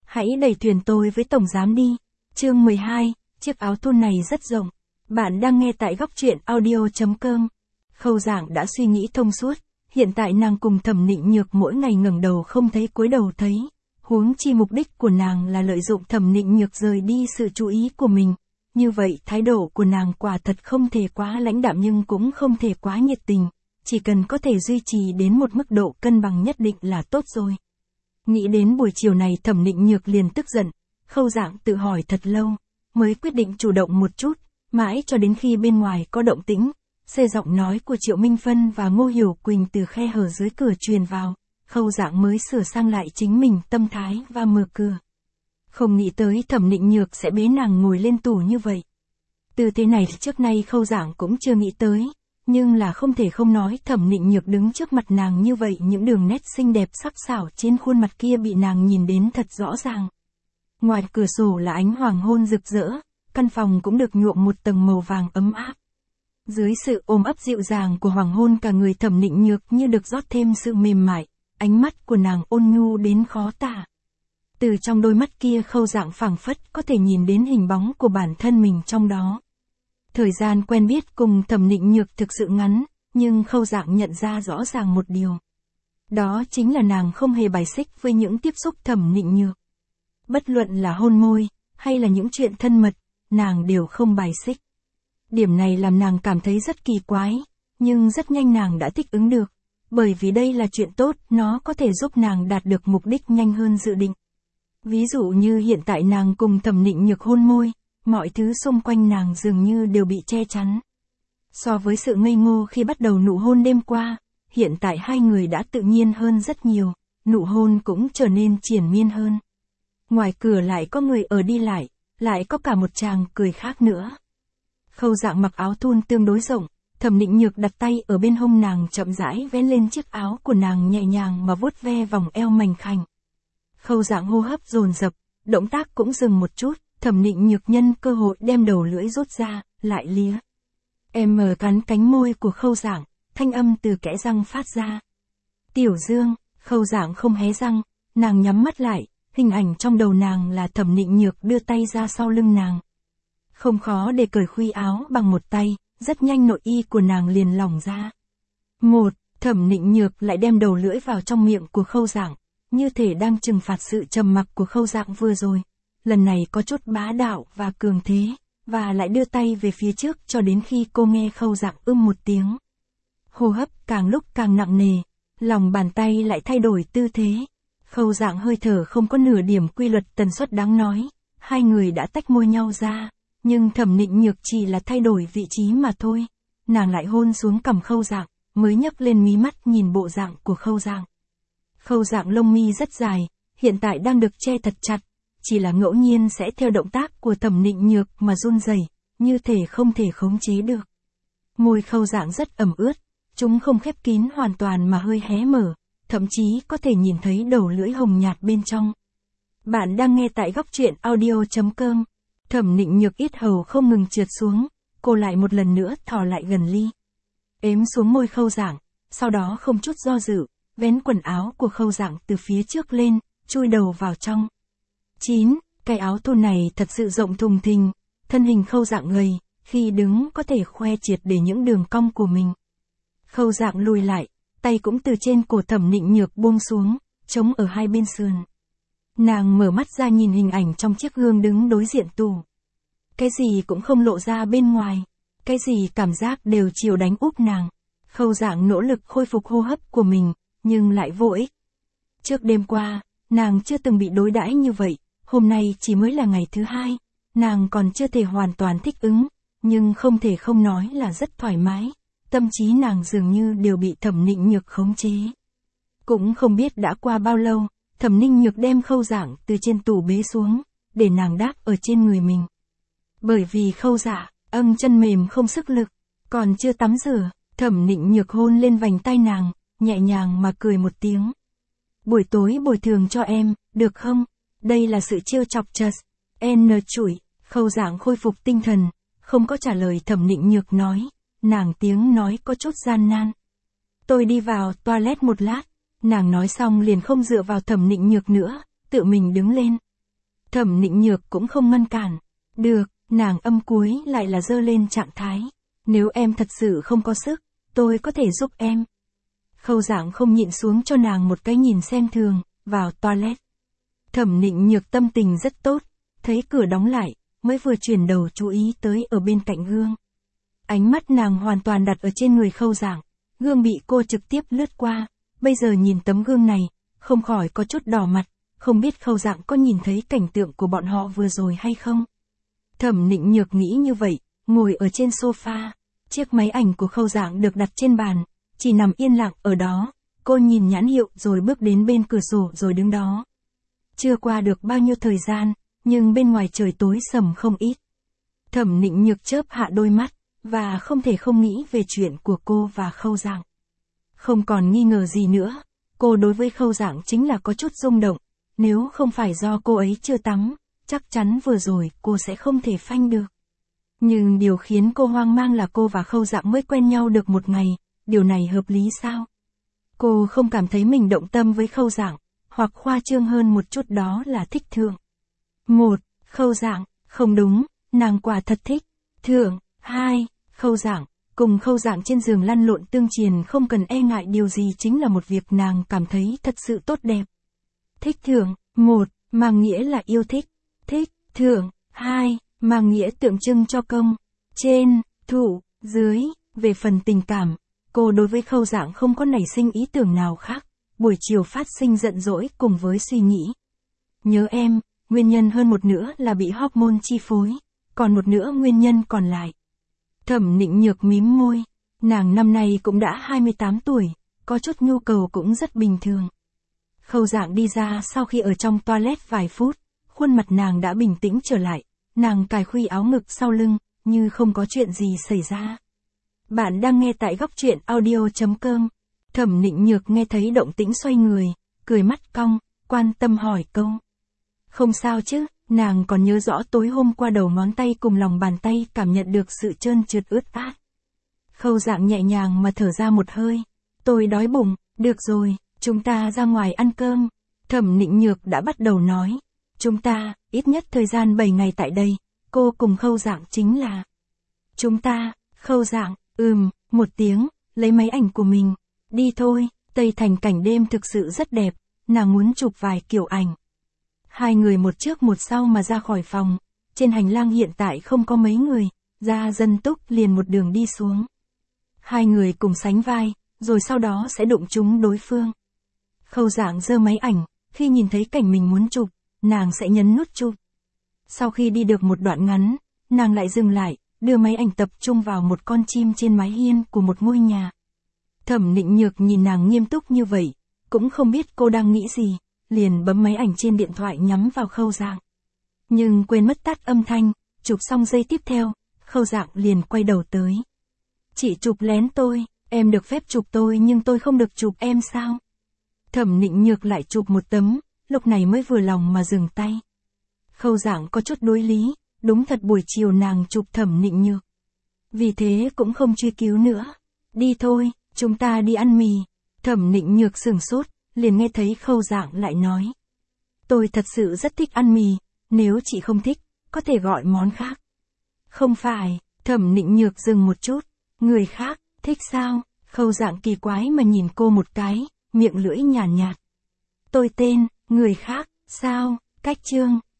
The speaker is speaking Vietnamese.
Hãy đẩy thuyền tôi với tổng giám đi. Chương 12, chiếc áo thun này rất rộng. Bạn đang nghe tại góc truyện audio.com. Khâu Giảng đã suy nghĩ thông suốt, hiện tại nàng cùng Thẩm Nịnh Nhược mỗi ngày ngẩng đầu không thấy cúi đầu thấy. Huống chi mục đích của nàng là lợi dụng Thẩm Nịnh Nhược rời đi sự chú ý của mình. Như vậy thái độ của nàng quả thật không thể quá lãnh đạm nhưng cũng không thể quá nhiệt tình. Chỉ cần có thể duy trì đến một mức độ cân bằng nhất định là tốt rồi. Nghĩ đến buổi chiều này Thẩm Nịnh Nhược liền tức giận, Khâu Giảng tự hỏi thật lâu, mới quyết định chủ động một chút, mãi cho đến khi bên ngoài có động tĩnh, xê giọng nói của Triệu Minh Phân và Ngô Hiểu Quỳnh từ khe hở dưới cửa truyền vào, Khâu Giảng mới sửa sang lại chính mình tâm thái và mở cửa. Không nghĩ tới Thẩm Nịnh Nhược sẽ bế nàng ngồi lên tủ như vậy. Tư thế này trước nay Khâu Giảng cũng chưa nghĩ tới. Nhưng là không thể không nói Thẩm Nịnh Nhược đứng trước mặt nàng như vậy những đường nét xinh đẹp sắc sảo trên khuôn mặt kia bị nàng nhìn đến thật rõ ràng. Ngoài cửa sổ là ánh hoàng hôn rực rỡ, căn phòng cũng được nhuộm một tầng màu vàng ấm áp. Dưới sự ôm ấp dịu dàng của hoàng hôn cả người Thẩm Nịnh Nhược như được rót thêm sự mềm mại, ánh mắt của nàng ôn nhu đến khó tả. Từ trong đôi mắt kia Khâu Giảng phảng phất có thể nhìn đến hình bóng của bản thân mình trong đó. Thời gian quen biết cùng Thẩm Nịnh Nhược thực sự ngắn, nhưng Khâu Giảng nhận ra rõ ràng một điều. Đó chính là nàng không hề bài xích với những tiếp xúc Thẩm Nịnh Nhược. Bất luận là hôn môi, hay là những chuyện thân mật, nàng đều không bài xích. Điểm này làm nàng cảm thấy rất kỳ quái, nhưng rất nhanh nàng đã thích ứng được, bởi vì đây là chuyện tốt, nó có thể giúp nàng đạt được mục đích nhanh hơn dự định. Ví dụ như hiện tại nàng cùng Thẩm Nịnh Nhược hôn môi, mọi thứ xung quanh nàng dường như đều bị che chắn. So với sự ngây ngô khi bắt đầu nụ hôn đêm qua, hiện tại hai người đã tự nhiên hơn rất nhiều, nụ hôn cũng trở nên triền miên hơn. Ngoài cửa lại có người ở đi lại có cả một chàng cười khác nữa. Khâu Giảng mặc áo thun tương đối rộng, Thẩm Nịnh Nhược đặt tay ở bên hông nàng chậm rãi vén lên chiếc áo của nàng nhẹ nhàng mà vuốt ve vòng eo mảnh khảnh. Khâu Giảng hô hấp dồn dập, động tác cũng dừng một chút. Thẩm Nịnh Nhược nhân cơ hội đem đầu lưỡi rút ra, lại lía. Em mở cắn cánh môi của Khâu Giảng, thanh âm từ kẽ răng phát ra. Tiểu Dương, Khâu Giảng không hé răng, nàng nhắm mắt lại, hình ảnh trong đầu nàng là Thẩm Nịnh Nhược đưa tay ra sau lưng nàng. Không khó để cởi khuy áo bằng một tay, rất nhanh nội y của nàng liền lỏng ra. Thẩm Nịnh Nhược lại đem đầu lưỡi vào trong miệng của Khâu Giảng, như thể đang trừng phạt sự trầm mặc của Khâu Giảng vừa rồi. Lần này có chút bá đạo và cường thế, và lại đưa tay về phía trước cho đến khi cô nghe Khâu Giảng một tiếng. Hô hấp càng lúc càng nặng nề, lòng bàn tay lại thay đổi tư thế. Khâu Giảng hơi thở không có nửa điểm quy luật tần suất đáng nói, hai người đã tách môi nhau ra, nhưng Thẩm Nịnh Nhược chỉ là thay đổi vị trí mà thôi. Nàng lại hôn xuống cằm Khâu Giảng, mới nhấc lên mí mắt nhìn bộ dạng của Khâu Giảng. Khâu Giảng lông mi rất dài, hiện tại đang được che thật chặt. Chỉ là ngẫu nhiên sẽ theo động tác của Thẩm Nịnh Nhược mà run rẩy, như thể không thể khống chế được. Môi Khâu Giảng rất ẩm ướt, chúng không khép kín hoàn toàn mà hơi hé mở, thậm chí có thể nhìn thấy đầu lưỡi hồng nhạt bên trong. Bạn đang nghe tại góc truyện audio.com. Thẩm Nịnh Nhược yết hầu không ngừng trượt xuống, cô lại một lần nữa thò lại gần ly. Ếm xuống môi Khâu Giảng, sau đó không chút do dự, vén quần áo của Khâu Giảng từ phía trước lên, chui đầu vào trong. Cái áo thun này thật sự rộng thùng thình, thân hình Khâu Giảng gầy, khi đứng có thể khoe triệt để những đường cong của mình. Khâu Giảng lùi lại, tay cũng từ trên cổ Thẩm Nịnh Nhược buông xuống, chống ở hai bên sườn. Nàng mở mắt ra nhìn hình ảnh trong chiếc gương đứng đối diện tủ. Cái gì cũng không lộ ra bên ngoài, cái gì cảm giác đều chiều đánh úp nàng. Khâu Giảng nỗ lực khôi phục hô hấp của mình, nhưng lại vô ích. Trước đêm qua, nàng chưa từng bị đối đãi như vậy. Hôm nay chỉ mới là ngày thứ hai, nàng còn chưa thể hoàn toàn thích ứng, nhưng không thể không nói là rất thoải mái, tâm trí nàng dường như đều bị Thẩm Nịnh Nhược khống chế. Cũng không biết đã qua bao lâu, Thẩm Nịnh Nhược đem Khâu Giảng từ trên tủ bế xuống, để nàng đáp ở trên người mình. Bởi vì Khâu Giảng, chân mềm không sức lực, còn chưa tắm rửa, Thẩm Nịnh Nhược hôn lên vành tai nàng, nhẹ nhàng mà cười một tiếng. Buổi tối bồi thường cho em, được không? Đây là sự trêu chọc chửi. Khâu Giảng khôi phục tinh thần, không có trả lời Thẩm Nịnh Nhược nói, nàng tiếng nói có chút gian nan. Tôi đi vào toilet một lát, nàng nói xong liền không dựa vào Thẩm Nịnh Nhược nữa, tự mình đứng lên. Thẩm Nịnh Nhược cũng không ngăn cản. Được, nàng âm cuối lại là dơ lên trạng thái. Nếu em thật sự không có sức, tôi có thể giúp em. Khâu Dạng không nhịn xuống cho nàng một cái nhìn xem thường, vào toilet. Thẩm Nịnh Nhược tâm tình rất tốt, thấy cửa đóng lại, mới vừa chuyển đầu chú ý tới ở bên cạnh gương. Ánh mắt nàng hoàn toàn đặt ở trên người Khâu Dạng, gương bị cô trực tiếp lướt qua, bây giờ nhìn tấm gương này, không khỏi có chút đỏ mặt, không biết Khâu Dạng có nhìn thấy cảnh tượng của bọn họ vừa rồi hay không. Thẩm Nịnh Nhược nghĩ như vậy, ngồi ở trên sofa, chiếc máy ảnh của Khâu Dạng được đặt trên bàn, chỉ nằm yên lặng ở đó, cô nhìn nhãn hiệu rồi bước đến bên cửa sổ rồi đứng đó. Chưa qua được bao nhiêu thời gian, nhưng bên ngoài trời tối sầm không ít. Thẩm Nịnh Nhược chớp hạ đôi mắt, và không thể không nghĩ về chuyện của cô và Khâu Dạng. Không còn nghi ngờ gì nữa, cô đối với Khâu Dạng chính là có chút rung động, nếu không phải do cô ấy chưa tắm, chắc chắn vừa rồi cô sẽ không thể phanh được. Nhưng điều khiến cô hoang mang là cô và Khâu Dạng mới quen nhau được một ngày, điều này hợp lý sao? Cô không cảm thấy mình động tâm với Khâu Dạng, hoặc khoa trương hơn một chút đó là thích thượng. Khâu Dạng, không đúng, nàng quả thật thích. Thượng, 2, Khâu Dạng, cùng Khâu Dạng trên giường lăn lộn tương triền không cần e ngại điều gì chính là một việc nàng cảm thấy thật sự tốt đẹp. Thích thượng, 1, mang nghĩa là yêu thích. Thích, thượng, 2, mang nghĩa tượng trưng cho công. Trên, thủ, dưới, về phần tình cảm, cô đối với Khâu Dạng không có nảy sinh ý tưởng nào khác, buổi chiều phát sinh giận dỗi cùng với suy nghĩ. Nhớ em, nguyên nhân hơn một nữa là bị hormone chi phối, còn một nữa nguyên nhân còn lại. Thẩm Nịnh Nhược mím môi, nàng năm nay cũng đã 28 tuổi, có chút nhu cầu cũng rất bình thường. Khâu Dạng đi ra sau khi ở trong toilet vài phút, khuôn mặt nàng đã bình tĩnh trở lại, nàng cài khuy áo ngực sau lưng, như không có chuyện gì xảy ra. Bạn đang nghe tại góc truyện audio.com. Thẩm Nịnh Nhược nghe thấy động tĩnh xoay người, cười mắt cong, quan tâm hỏi câu. Không sao chứ, nàng còn nhớ rõ tối hôm qua đầu ngón tay cùng lòng bàn tay cảm nhận được sự trơn trượt ướt át. Khâu Dạng nhẹ nhàng mà thở ra một hơi. Tôi đói bụng, được rồi, chúng ta ra ngoài ăn cơm. Thẩm Nịnh Nhược đã bắt đầu nói. Chúng ta, ít nhất thời gian 7 ngày tại đây, cô cùng Khâu Dạng chính là. Chúng ta, Khâu Dạng, một tiếng, lấy máy ảnh của mình. Đi thôi, Tây Thành cảnh đêm thực sự rất đẹp, nàng muốn chụp vài kiểu ảnh. Hai người một trước một sau mà ra khỏi phòng, trên hành lang hiện tại không có mấy người, Gia Dân Túc liền một đường đi xuống. Hai người cùng sánh vai, rồi sau đó sẽ đụng trúng đối phương. Khâu Dạng giơ máy ảnh, khi nhìn thấy cảnh mình muốn chụp, nàng sẽ nhấn nút chụp. Sau khi đi được một đoạn ngắn, nàng lại dừng lại, đưa máy ảnh tập trung vào một con chim trên mái hiên của một ngôi nhà. Thẩm Nịnh Nhược nhìn nàng nghiêm túc như vậy, cũng không biết cô đang nghĩ gì, liền bấm máy ảnh trên điện thoại nhắm vào Khâu Dạng. Nhưng quên mất tắt âm thanh, chụp xong giây tiếp theo, Khâu Dạng liền quay đầu tới. Chị chụp lén tôi, em được phép chụp tôi nhưng tôi không được chụp em sao? Thẩm Nịnh Nhược lại chụp một tấm, lúc này mới vừa lòng mà dừng tay. Khâu Dạng có chút đối lý, đúng thật buổi chiều nàng chụp Thẩm Nịnh Nhược. Vì thế cũng không truy cứu nữa. Đi thôi, chúng ta đi ăn mì. Thẩm Nịnh Nhược sửng sốt, liền nghe thấy Khâu Dạng lại nói. Tôi thật sự rất thích ăn mì, nếu chị không thích, có thể gọi món khác. Không phải, Thẩm Nịnh Nhược dừng một chút, người khác, thích sao? Khâu Dạng kỳ quái mà nhìn cô một cái, miệng lưỡi nhàn nhạt. Tôi tên, người khác, sao, cách chương.